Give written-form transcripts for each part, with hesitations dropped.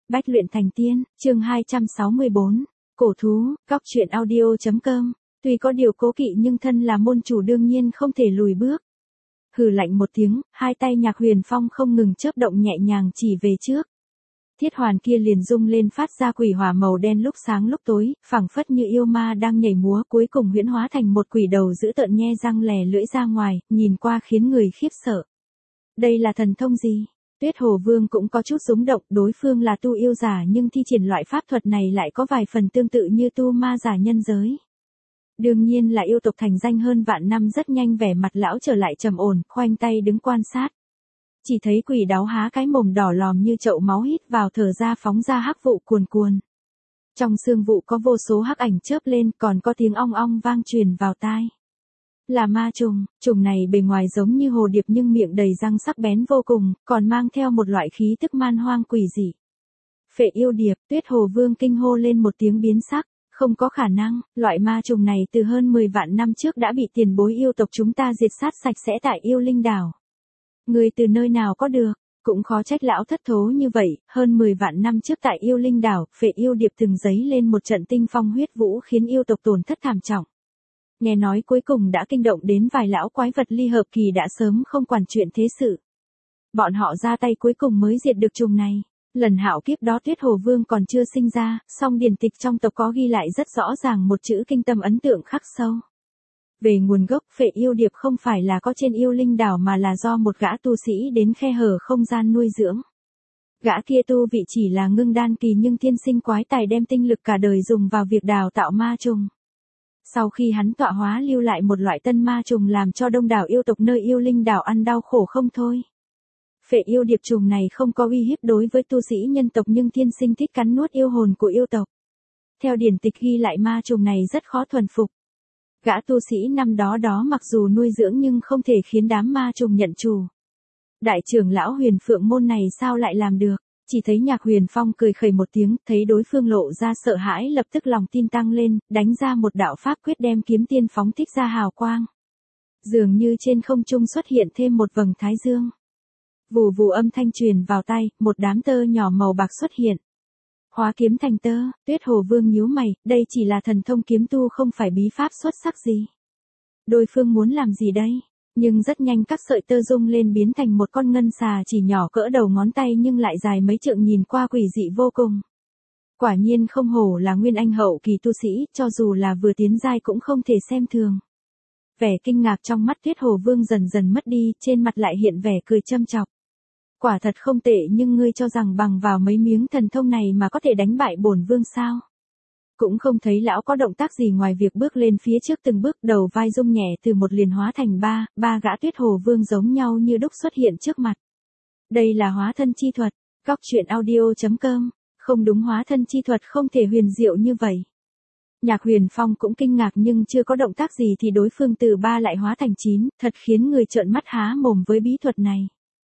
Bách luyện thành tiên, chương 264. Cổ thú, góc truyện audio.com. Tuy có điều cố kỵ nhưng thân là môn chủ đương nhiên không thể lùi bước. Hừ lạnh một tiếng, hai tay Nhạc Huyền Phong không ngừng chớp động nhẹ nhàng chỉ về trước. Thiết hoàn kia liền rung lên phát ra quỷ hỏa màu đen lúc sáng lúc tối, phảng phất như yêu ma đang nhảy múa, cuối cùng huyễn hóa thành một quỷ đầu dữ tợn nhe răng lè lưỡi ra ngoài, nhìn qua khiến người khiếp sợ. Đây là thần thông gì? Tuyết Hồ Vương cũng có chút rúng động, đối phương là tu yêu giả nhưng thi triển loại pháp thuật này lại có vài phần tương tự như tu ma giả nhân giới. Đương nhiên là yêu tộc thành danh hơn vạn năm. Rất nhanh vẻ mặt lão trở lại trầm ổn, khoanh tay đứng quan sát. Chỉ thấy quỷ đáo há cái mồm đỏ lòm như chậu máu hít vào thở ra phóng ra hắc vụ cuồn cuồn. Trong xương vụ có vô số hắc ảnh chớp lên, còn có tiếng ong ong vang truyền vào tai. Là ma trùng, trùng này bề ngoài giống như hồ điệp nhưng miệng đầy răng sắc bén vô cùng, còn mang theo một loại khí tức man hoang quỷ dị. Phệ yêu điệp, Tuyết Hồ Vương kinh hô lên một tiếng biến sắc, không có khả năng, loại ma trùng này từ hơn 10 vạn năm trước đã bị tiền bối yêu tộc chúng ta diệt sát sạch sẽ tại yêu linh đảo. Người từ nơi nào có được, cũng khó trách lão thất thố như vậy, hơn 10 vạn năm trước tại yêu linh đảo, phệ yêu điệp từng giấy lên một trận tinh phong huyết vũ khiến yêu tộc tổn thất thảm trọng. Nghe nói cuối cùng đã kinh động đến vài lão quái vật ly hợp kỳ đã sớm không quản chuyện thế sự. Bọn họ ra tay cuối cùng mới diệt được trùng này. Lần hạo kiếp đó Tuyết Hồ Vương còn chưa sinh ra, song điển tịch trong tộc có ghi lại rất rõ ràng một chữ kinh tâm ấn tượng khắc sâu. Về nguồn gốc, phệ yêu điệp không phải là có trên yêu linh đảo mà là do một gã tu sĩ đến khe hở không gian nuôi dưỡng. Gã kia tu vị chỉ là ngưng đan kỳ nhưng thiên sinh quái tài đem tinh lực cả đời dùng vào việc đào tạo ma trùng. Sau khi hắn tọa hóa lưu lại một loại tân ma trùng làm cho đông đảo yêu tộc nơi yêu linh đảo ăn đau khổ không thôi. Phệ yêu điệp trùng này không có uy hiếp đối với tu sĩ nhân tộc nhưng thiên sinh thích cắn nuốt yêu hồn của yêu tộc. Theo điển tịch ghi lại ma trùng này rất khó thuần phục. Gã tu sĩ năm đó mặc dù nuôi dưỡng nhưng không thể khiến đám ma trùng nhận chủ. Đại trưởng lão Huyền Phượng môn này sao lại làm được? Chỉ thấy Nhạc Huyền Phong cười khẩy một tiếng, thấy đối phương lộ ra sợ hãi lập tức lòng tin tăng lên, đánh ra một đạo pháp quyết đem kiếm tiên phóng thích ra hào quang. Dường như trên không trung xuất hiện thêm một vầng thái dương. Vù vù âm thanh truyền vào tai, một đám tơ nhỏ màu bạc xuất hiện. Hóa kiếm thành tơ, Tuyết Hồ Vương nhíu mày, đây chỉ là thần thông kiếm tu không phải bí pháp xuất sắc gì. Đối phương muốn làm gì đây? Nhưng rất nhanh các sợi tơ rung lên biến thành một con ngân xà chỉ nhỏ cỡ đầu ngón tay nhưng lại dài mấy trượng nhìn qua quỷ dị vô cùng. Quả nhiên không hổ là nguyên anh hậu kỳ tu sĩ, cho dù là vừa tiến giai cũng không thể xem thường. Vẻ kinh ngạc trong mắt Tuyết Hồ Vương dần dần mất đi, trên mặt lại hiện vẻ cười châm chọc. Quả thật không tệ nhưng ngươi cho rằng bằng vào mấy miếng thần thông này mà có thể đánh bại bổn vương sao? Cũng không thấy lão có động tác gì ngoài việc bước lên phía trước từng bước, đầu vai rung nhẹ từ một liền hóa thành ba gã Tuyết Hồ Vương giống nhau như đúc xuất hiện trước mặt. Đây là hóa thân chi thuật, góc truyện audio.com, không đúng, hóa thân chi thuật không thể huyền diệu như vậy. Nhạc Huyền Phong cũng kinh ngạc nhưng chưa có động tác gì thì đối phương từ 3 lại hóa thành 9, thật khiến người trợn mắt há mồm với bí thuật này.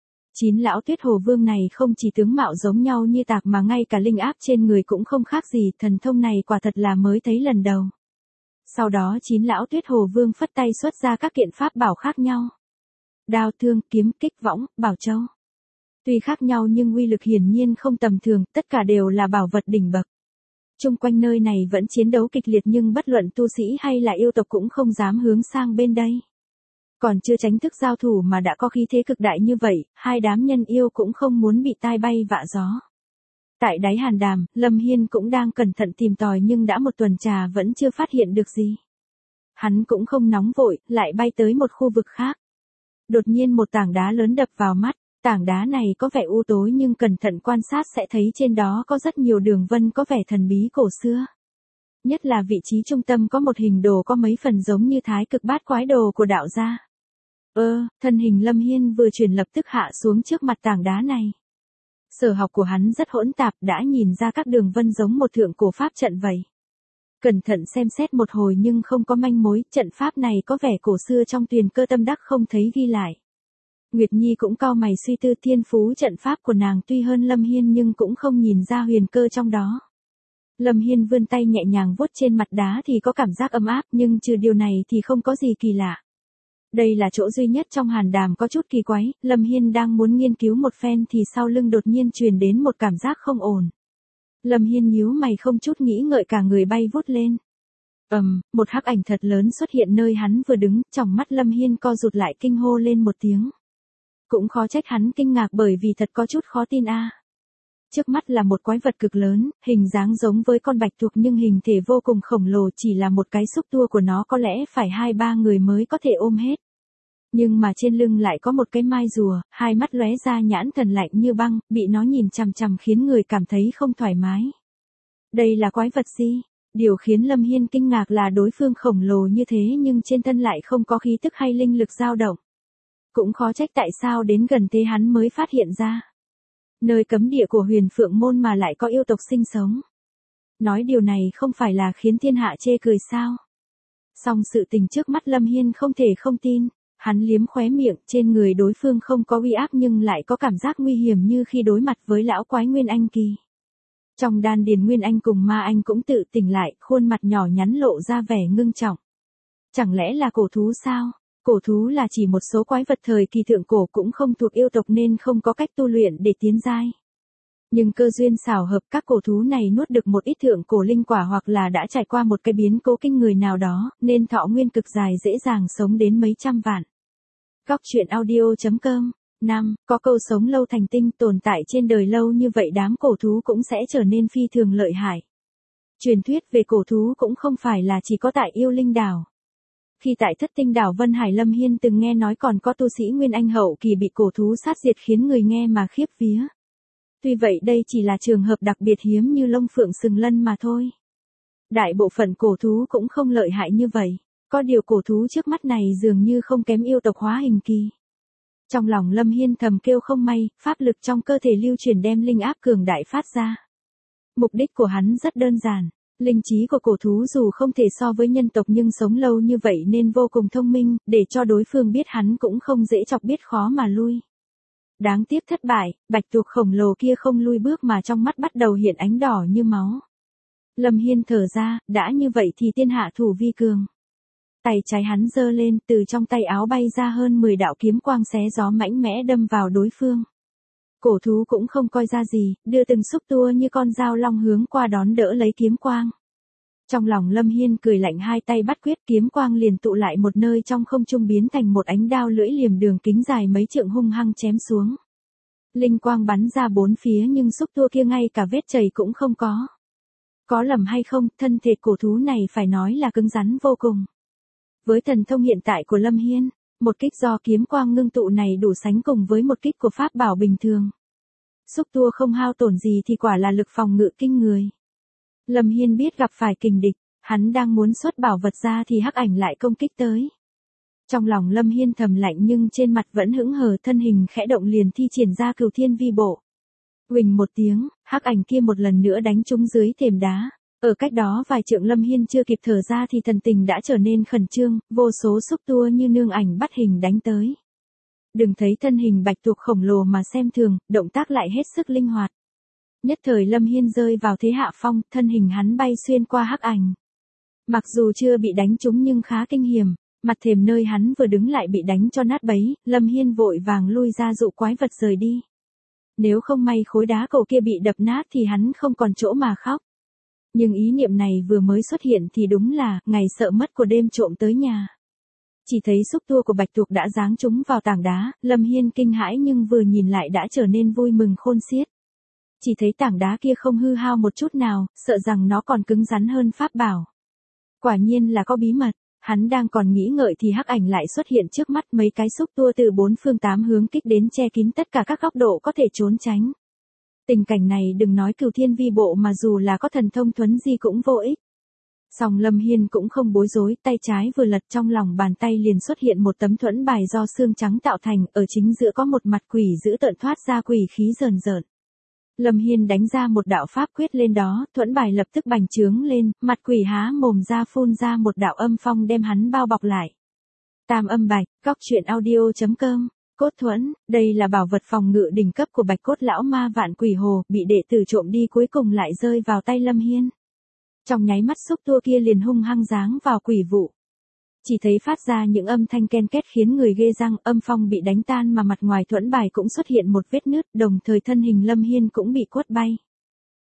9 lão Tuyết Hồ Vương này không chỉ tướng mạo giống nhau như tạc mà ngay cả linh áp trên người cũng không khác gì, thần thông này quả thật là mới thấy lần đầu. Sau đó 9 lão Tuyết Hồ Vương phất tay xuất ra các kiện pháp bảo khác nhau. Đao thương, kiếm, kích võng, bảo châu. Tuy khác nhau nhưng uy lực hiển nhiên không tầm thường, tất cả đều là bảo vật đỉnh bậc. Chung quanh nơi này vẫn chiến đấu kịch liệt nhưng bất luận tu sĩ hay là yêu tộc cũng không dám hướng sang bên đây. Còn chưa tránh thức giao thủ mà đã có khí thế cực đại như vậy, hai đám nhân yêu cũng không muốn bị tai bay vạ gió. Tại đáy hàn đàm, Lâm Hiên cũng đang cẩn thận tìm tòi nhưng đã một tuần trà vẫn chưa phát hiện được gì. Hắn cũng không nóng vội, lại bay tới một khu vực khác. Đột nhiên một tảng đá lớn đập vào mắt, tảng đá này có vẻ u tối nhưng cẩn thận quan sát sẽ thấy trên đó có rất nhiều đường vân có vẻ thần bí cổ xưa. Nhất là vị trí trung tâm có một hình đồ có mấy phần giống như thái cực bát quái đồ của đạo gia. Thân hình Lâm Hiên vừa chuyển lập tức hạ xuống trước mặt tảng đá này. Sở học của hắn rất hỗn tạp, đã nhìn ra các đường vân giống một thượng cổ pháp trận vậy. Cẩn thận xem xét một hồi nhưng không có manh mối, trận pháp này có vẻ cổ xưa trong Tuyền Cơ Tâm Đắc không thấy ghi lại. Nguyệt Nhi cũng cau mày suy tư, thiên phú trận pháp của nàng tuy hơn Lâm Hiên nhưng cũng không nhìn ra huyền cơ trong đó. Lâm Hiên vươn tay nhẹ nhàng vuốt trên mặt đá thì có cảm giác ấm áp nhưng trừ điều này thì không có gì kỳ lạ. Đây là chỗ duy nhất trong hàn đàm có chút kỳ quái, Lâm Hiên đang muốn nghiên cứu một phen thì sau lưng đột nhiên truyền đến một cảm giác không ổn. Lâm Hiên nhíu mày không chút nghĩ ngợi cả người bay vút lên. Một hắc ảnh thật lớn xuất hiện nơi hắn vừa đứng, tròng mắt Lâm Hiên co rụt lại kinh hô lên một tiếng. Cũng khó trách hắn kinh ngạc bởi vì thật có chút khó tin a. Trước mắt là một quái vật cực lớn, hình dáng giống với con bạch tuộc nhưng hình thể vô cùng khổng lồ, chỉ là một cái xúc tua của nó có lẽ phải 2-3 người mới có thể ôm hết. Nhưng mà trên lưng lại có một cái mai rùa, hai mắt lóe ra nhãn thần lạnh như băng, bị nó nhìn chằm chằm khiến người cảm thấy không thoải mái. Đây là quái vật gì? Điều khiến Lâm Hiên kinh ngạc là đối phương khổng lồ như thế nhưng trên thân lại không có khí tức hay linh lực dao động. Cũng khó trách tại sao đến gần thế hắn mới phát hiện ra. Nơi cấm địa của Huyền Phượng Môn mà lại có yêu tộc sinh sống. Nói điều này không phải là khiến thiên hạ chê cười sao? Song sự tình trước mắt Lâm Hiên không thể không tin. Hắn liếm khóe miệng, trên người đối phương không có uy áp nhưng lại có cảm giác nguy hiểm như khi đối mặt với lão quái Nguyên Anh kỳ. Trong đan điền Nguyên Anh cùng Ma Anh cũng tự tỉnh lại, khuôn mặt nhỏ nhắn lộ ra vẻ ngưng trọng. Chẳng lẽ là cổ thú sao? Cổ thú là chỉ một số quái vật thời kỳ thượng cổ cũng không thuộc yêu tộc nên không có cách tu luyện để tiến giai. Nhưng cơ duyên xảo hợp các cổ thú này nuốt được một ít thượng cổ linh quả hoặc là đã trải qua một cái biến cố kinh người nào đó, nên thọ nguyên cực dài dễ dàng sống đến mấy trăm vạn. Góc truyện audio.com 5. Có câu sống lâu thành tinh, tồn tại trên đời lâu như vậy đám cổ thú cũng sẽ trở nên phi thường lợi hại. Truyền thuyết về cổ thú cũng không phải là chỉ có tại Yêu Linh Đảo. Khi tại Thất Tinh Đảo Vân Hải, Lâm Hiên từng nghe nói còn có tu sĩ Nguyên Anh hậu kỳ bị cổ thú sát diệt khiến người nghe mà khiếp vía. Tuy vậy đây chỉ là trường hợp đặc biệt hiếm như Long Phượng Sừng Lân mà thôi. Đại bộ phận cổ thú cũng không lợi hại như vậy. Có điều cổ thú trước mắt này dường như không kém yêu tộc hóa hình kỳ. Trong lòng Lâm Hiên thầm kêu không may, pháp lực trong cơ thể lưu chuyển đem linh áp cường đại phát ra. Mục đích của hắn rất đơn giản. Linh trí của cổ thú dù không thể so với nhân tộc nhưng sống lâu như vậy nên vô cùng thông minh, để cho đối phương biết hắn cũng không dễ chọc biết khó mà lui. Đáng tiếc thất bại, bạch tuộc khổng lồ kia không lui bước mà trong mắt bắt đầu hiện ánh đỏ như máu. Lâm Hiên thở ra, đã như vậy thì tiên hạ thủ vi cường. Tay trái hắn giơ lên, từ trong tay áo bay ra hơn 10 đạo kiếm quang xé gió mạnh mẽ đâm vào đối phương. Cổ thú cũng không coi ra gì, đưa từng xúc tua như con dao long hướng qua đón đỡ lấy kiếm quang. Trong lòng Lâm Hiên cười lạnh, hai tay bắt quyết, kiếm quang liền tụ lại một nơi trong không trung biến thành một ánh đao lưỡi liềm đường kính dài mấy trượng hung hăng chém xuống. Linh quang bắn ra bốn phía nhưng xúc tua kia ngay cả vết chảy cũng không có. Có lầm hay không, thân thể cổ thú này phải nói là cứng rắn vô cùng. Với thần thông hiện tại của Lâm Hiên, một kích do kiếm quang ngưng tụ này đủ sánh cùng với một kích của pháp bảo bình thường. Xúc tua không hao tổn gì thì quả là lực phòng ngự kinh người. Lâm Hiên biết gặp phải kình địch, hắn đang muốn xuất bảo vật ra thì hắc ảnh lại công kích tới. Trong lòng Lâm Hiên thầm lạnh nhưng trên mặt vẫn hững hờ, thân hình khẽ động liền thi triển ra Cửu Thiên Vi Bộ. Huỳnh một tiếng, hắc ảnh kia một lần nữa đánh trúng dưới thềm đá. Ở cách đó vài trượng Lâm Hiên chưa kịp thở ra thì thần tình đã trở nên khẩn trương, vô số xúc tua như nương ảnh bắt hình đánh tới. Đừng thấy thân hình bạch tuộc khổng lồ mà xem thường, động tác lại hết sức linh hoạt. Nhất thời Lâm Hiên rơi vào thế hạ phong, thân hình hắn bay xuyên qua hắc ảnh. Mặc dù chưa bị đánh trúng nhưng khá kinh hiểm, mặt thềm nơi hắn vừa đứng lại bị đánh cho nát bấy, Lâm Hiên vội vàng lui ra dụ quái vật rời đi. Nếu không may khối đá cầu kia bị đập nát thì hắn không còn chỗ mà khóc. Nhưng ý niệm này vừa mới xuất hiện thì đúng là, ngày sợ mất của đêm trộm tới nhà. Chỉ thấy xúc tua của bạch tuộc đã giáng trúng vào tảng đá, Lâm Hiên kinh hãi nhưng vừa nhìn lại đã trở nên vui mừng khôn xiết. Chỉ thấy tảng đá kia không hư hao một chút nào, sợ rằng nó còn cứng rắn hơn pháp bảo. Quả nhiên là có bí mật, hắn đang còn nghĩ ngợi thì hắc ảnh lại xuất hiện trước mắt, mấy cái xúc tua từ 4 phương 8 hướng kích đến che kín tất cả các góc độ có thể trốn tránh. Tình cảnh này đừng nói Cửu Thiên Vi Bộ mà dù là có thần thông thuấn di cũng vô ích. Song Lâm Hiên cũng không bối rối, tay trái vừa lật trong lòng bàn tay liền xuất hiện một tấm thuẫn bài do xương trắng tạo thành, ở chính giữa có một mặt quỷ dữ tợn thoát ra quỷ khí rờn rợn. Lâm Hiên đánh ra một đạo pháp quyết lên đó, thuẫn bài lập tức bành trướng lên, mặt quỷ há mồm ra phun ra một đạo âm phong đem hắn bao bọc lại. Tam Âm Bạch, góc truyện audio.com. Cốt thuẫn, đây là bảo vật phòng ngự đỉnh cấp của Bạch Cốt lão ma Vạn Quỷ Hồ, bị đệ tử trộm đi cuối cùng lại rơi vào tay Lâm Hiên. Trong nháy mắt xúc tua kia liền hung hăng giáng vào quỷ vụ. Chỉ thấy phát ra những âm thanh ken két khiến người ghê răng, âm phong bị đánh tan mà mặt ngoài thuẫn bài cũng xuất hiện một vết nứt, đồng thời thân hình Lâm Hiên cũng bị quất bay.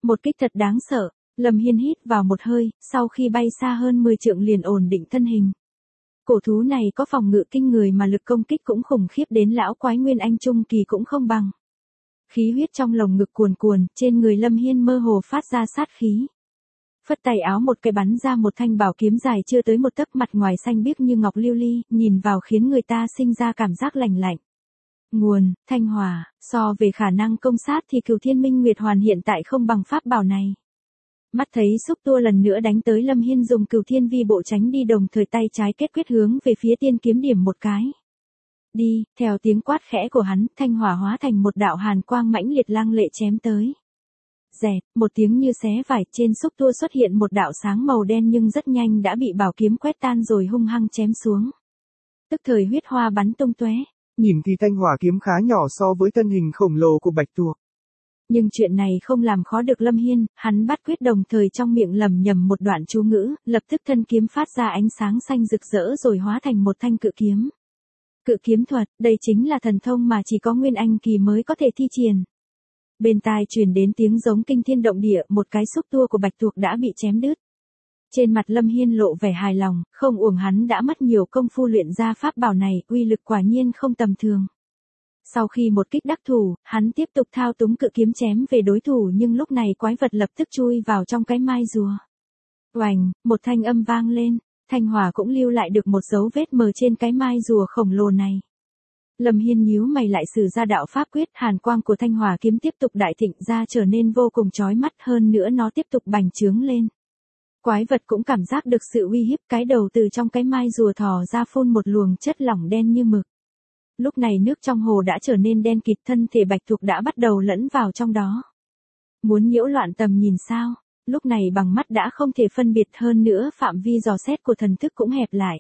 Một kích thật đáng sợ, Lâm Hiên hít vào một hơi, sau khi bay xa hơn 10 trượng liền ổn định thân hình. Cổ thú này có phòng ngự kinh người mà lực công kích cũng khủng khiếp đến lão quái Nguyên Anh Trung Kỳ cũng không bằng. Khí huyết trong lồng ngực cuồn cuồn, trên người Lâm Hiên mơ hồ phát ra sát khí. Phất tay áo một cái bắn ra một thanh bảo kiếm dài chưa tới một tấc, mặt ngoài xanh biếc như ngọc lưu ly, nhìn vào khiến người ta sinh ra cảm giác lành lạnh. Nguồn, Thanh Hỏa, so về khả năng công sát thì Cửu Thiên Minh Nguyệt Hoàn hiện tại không bằng pháp bảo này. Mắt thấy xúc tua lần nữa đánh tới, Lâm Hiên dùng Cửu Thiên Vi bộ tránh đi, đồng thời tay trái kết quyết hướng về phía tiên kiếm điểm một cái. Đi, theo tiếng quát khẽ của hắn, thanh hỏa hóa thành một đạo hàn quang mãnh liệt lăng lệ chém tới. Rẹt, một tiếng như xé vải, trên xúc tua xuất hiện một đạo sáng màu đen nhưng rất nhanh đã bị bảo kiếm quét tan rồi hung hăng chém xuống. Tức thời huyết hoa bắn tung tóe. Nhìn thì thanh hỏa kiếm khá nhỏ so với thân hình khổng lồ của bạch tuộc. Nhưng chuyện này không làm khó được Lâm Hiên, hắn bắt quyết đồng thời trong miệng lẩm nhẩm một đoạn chú ngữ, lập tức thân kiếm phát ra ánh sáng xanh rực rỡ rồi hóa thành một thanh cự kiếm. Cự kiếm thuật, đây chính là thần thông mà chỉ có Nguyên Anh Kỳ mới có thể thi triển. Bên tai truyền đến tiếng giống kinh thiên động địa, một cái xúc tua của bạch tuộc đã bị chém đứt. Trên mặt Lâm Hiên lộ vẻ hài lòng, không uổng hắn đã mất nhiều công phu luyện ra pháp bảo này, uy lực quả nhiên không tầm thường. Sau khi một kích đắc thủ, hắn tiếp tục thao túng cự kiếm chém về đối thủ, nhưng lúc này quái vật lập tức chui vào trong cái mai rùa. Oành, một thanh âm vang lên, thanh hỏa cũng lưu lại được một dấu vết mờ trên cái mai rùa khổng lồ này. Lâm Hiên nhíu mày lại sử ra đạo pháp quyết, hàn quang của thanh hỏa kiếm tiếp tục đại thịnh ra, trở nên vô cùng chói mắt, hơn nữa nó tiếp tục bành trướng lên. Quái vật cũng cảm giác được sự uy hiếp, cái đầu từ trong cái mai rùa thò ra phun một luồng chất lỏng đen như mực. Lúc này nước trong hồ đã trở nên đen kịt, thân thể bạch tuộc đã bắt đầu lẫn vào trong đó. Muốn nhiễu loạn tầm nhìn sao? Lúc này bằng mắt đã không thể phân biệt, hơn nữa phạm vi dò xét của thần thức cũng hẹp lại.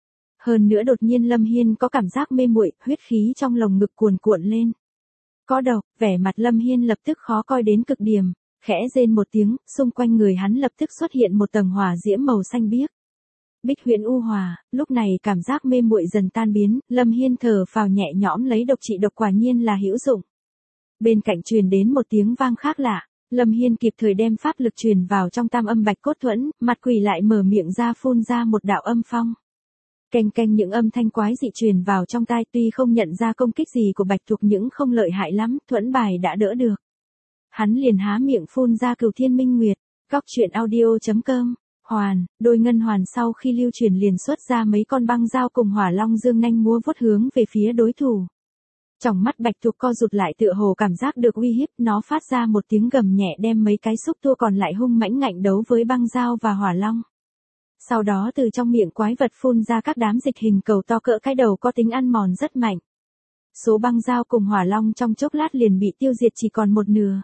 Hơn nữa đột nhiên Lâm Hiên có cảm giác mê muội, huyết khí trong lồng ngực cuồn cuộn lên. Có độc, vẻ mặt Lâm Hiên lập tức khó coi đến cực điểm, khẽ rên một tiếng, xung quanh người hắn lập tức xuất hiện một tầng hỏa diễm màu xanh biếc. Bích Huyền U Hỏa, lúc này cảm giác mê muội dần tan biến, Lâm Hiên thở phào nhẹ nhõm, lấy độc trị độc quả nhiên là hữu dụng. Bên cạnh truyền đến một tiếng vang khác lạ, Lâm Hiên kịp thời đem pháp lực truyền vào trong tam âm bạch cốt thuẫn, mặt quỷ lại mở miệng ra phun ra một đạo âm phong. Keng keng, những âm thanh quái dị truyền vào trong tai, tuy không nhận ra công kích gì của bạch tuộc nhưng không lợi hại lắm, thuẫn bài đã đỡ được. Hắn liền há miệng phun ra Cửu Thiên Minh Nguyệt. Góc truyện audio.com. Hoàn, đôi ngân hoàn sau khi lưu truyền liền xuất ra mấy con băng dao cùng hỏa long dương nhanh múa vuốt hướng về phía đối thủ. Trong mắt bạch tuộc co rụt lại, tựa hồ cảm giác được uy hiếp, nó phát ra một tiếng gầm nhẹ, đem mấy cái xúc tua còn lại hung mãnh ngạnh đấu với băng dao và hỏa long. Sau đó từ trong miệng quái vật phun ra các đám dịch hình cầu to cỡ cái đầu có tính ăn mòn rất mạnh. Số băng dao cùng hỏa long trong chốc lát liền bị tiêu diệt chỉ còn một nửa.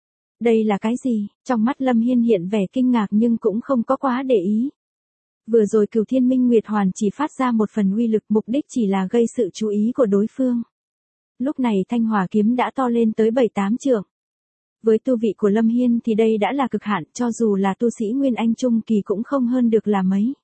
Đây là cái gì? Trong mắt Lâm Hiên hiện vẻ kinh ngạc nhưng cũng không có quá để ý. Vừa rồi Cửu Thiên Minh Nguyệt Hoàn chỉ phát ra một phần uy lực, mục đích chỉ là gây sự chú ý của đối phương. Lúc này thanh hỏa kiếm đã to lên tới 7-8 trượng. Với tu vị của Lâm Hiên thì đây đã là cực hạn, cho dù là tu sĩ Nguyên Anh Trung Kỳ cũng không hơn được là mấy.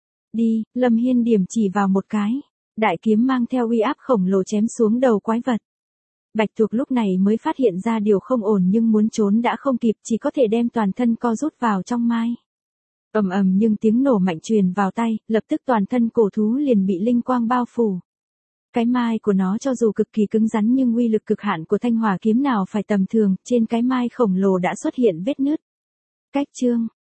Đi, Lâm Hiên điểm chỉ vào một cái. Đại kiếm mang theo uy áp khổng lồ chém xuống đầu quái vật. Bạch tuộc lúc này mới phát hiện ra điều không ổn nhưng muốn trốn đã không kịp, chỉ có thể đem toàn thân co rút vào trong mai. Ầm ầm, nhưng tiếng nổ mạnh truyền vào tay, lập tức toàn thân cổ thú liền bị linh quang bao phủ. Cái mai của nó cho dù cực kỳ cứng rắn nhưng uy lực cực hạn của thanh hỏa kiếm nào phải tầm thường, trên cái mai khổng lồ đã xuất hiện vết nứt. Cách chương